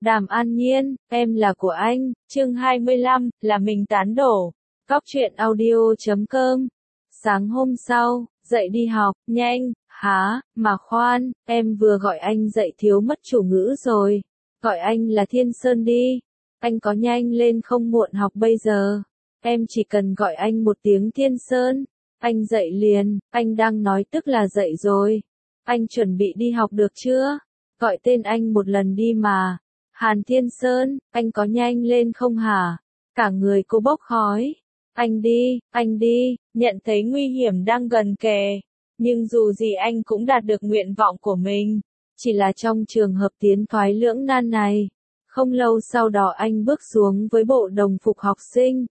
Đàm An Nhiên, em là của anh, chương 25, là mình tán đổ. Cóc truyện audio.com. Sáng hôm sau, dậy đi học, nhanh, há, mà khoan, em vừa gọi anh dậy thiếu mất chủ ngữ rồi. Gọi anh là Thiên Sơn đi. Anh có nhanh lên không muộn học bây giờ. Em chỉ cần gọi anh một tiếng Thiên Sơn. Anh dậy liền, anh đang nói tức là dậy rồi. Anh chuẩn bị đi học được chưa? Gọi tên anh một lần đi mà. Hàn Thiên Sơn, anh có nhanh lên không hả? Cả người cô bốc khói. Anh đi, nhận thấy nguy hiểm đang gần kề. Nhưng dù gì anh cũng đạt được nguyện vọng của mình. Chỉ là trong trường hợp tiến thoái lưỡng nan này. Không lâu sau đó anh bước xuống với bộ đồng phục học sinh.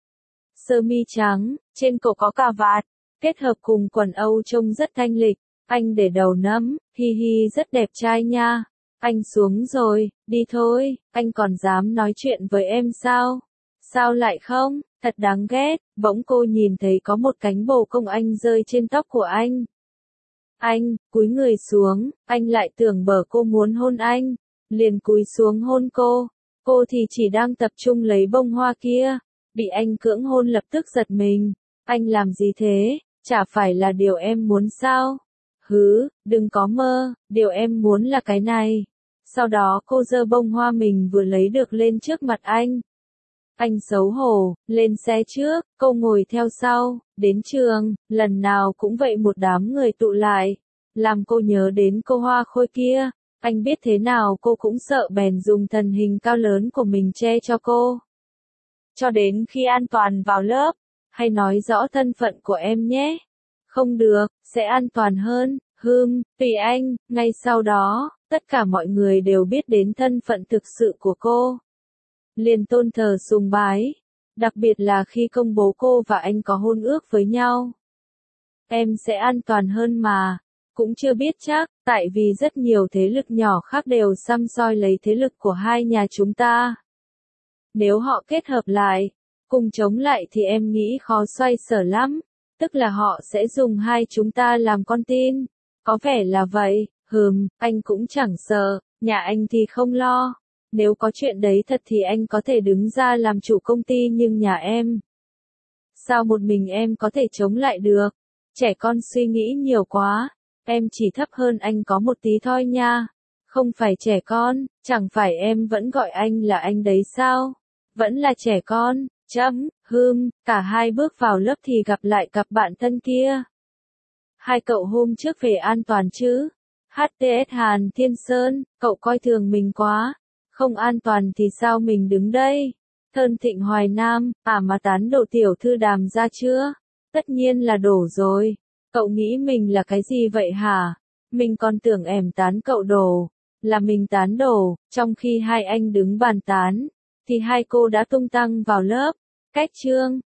Sơ mi trắng, trên cổ có cà vạt, kết hợp cùng quần Âu trông rất thanh lịch. Anh để đầu nấm, hi hi rất đẹp trai nha. Anh xuống rồi, đi thôi, anh còn dám nói chuyện với em sao? Sao lại không? Thật đáng ghét, bỗng cô nhìn thấy có một cánh bồ công anh rơi trên tóc của anh. Anh, cúi người xuống, anh lại tưởng bở cô muốn hôn anh, liền cúi xuống hôn cô. Cô thì chỉ đang tập trung lấy bông hoa kia, bị anh cưỡng hôn lập tức giật mình. Anh làm gì thế? Chả phải là điều em muốn sao? Hứ, đừng có mơ, điều em muốn là cái này. Sau đó cô giơ bông hoa mình vừa lấy được lên trước mặt anh. Anh xấu hổ, lên xe trước, cô ngồi theo sau, đến trường, lần nào cũng vậy một đám người tụ lại. Làm cô nhớ đến cô Hoa Khôi kia, anh biết thế nào cô cũng sợ bèn dùng thân hình cao lớn của mình che cho cô. Cho đến khi an toàn vào lớp, hay nói rõ thân phận của em nhé. Không được, sẽ an toàn hơn, tùy anh, ngay sau đó, tất cả mọi người đều biết đến thân phận thực sự của cô. Liền tôn thờ sùng bái, đặc biệt là khi công bố cô và anh có hôn ước với nhau. Em sẽ an toàn hơn mà, cũng chưa biết chắc, tại vì rất nhiều thế lực nhỏ khác đều săm soi lấy thế lực của hai nhà chúng ta. Nếu họ kết hợp lại, cùng chống lại thì em nghĩ khó xoay sở lắm, tức là họ sẽ dùng hai chúng ta làm con tin. Có vẻ là vậy, anh cũng chẳng sợ, nhà anh thì không lo. Nếu có chuyện đấy thật thì anh có thể đứng ra làm chủ công ty nhưng nhà em. Sao một mình em có thể chống lại được? Trẻ con suy nghĩ nhiều quá, em chỉ thấp hơn anh có một tí thôi nha. Không phải trẻ con, chẳng phải em vẫn gọi anh là anh đấy sao? Vẫn là trẻ con, cả hai bước vào lớp thì gặp lại cặp bạn thân kia. Hai cậu hôm trước về an toàn chứ? HTS Hàn Thiên Sơn, cậu coi thường mình quá. Không an toàn thì sao mình đứng đây? Thơn Thịnh Hoài Nam, mà tán đổ tiểu thư Đàm ra chưa? Tất nhiên là đổ rồi. Cậu nghĩ mình là cái gì vậy hả? Mình còn tưởng em tán cậu đổ. Là mình tán đổ, trong khi hai anh đứng bàn tán, thì hai cô đã tung tăng vào lớp. Cách chương,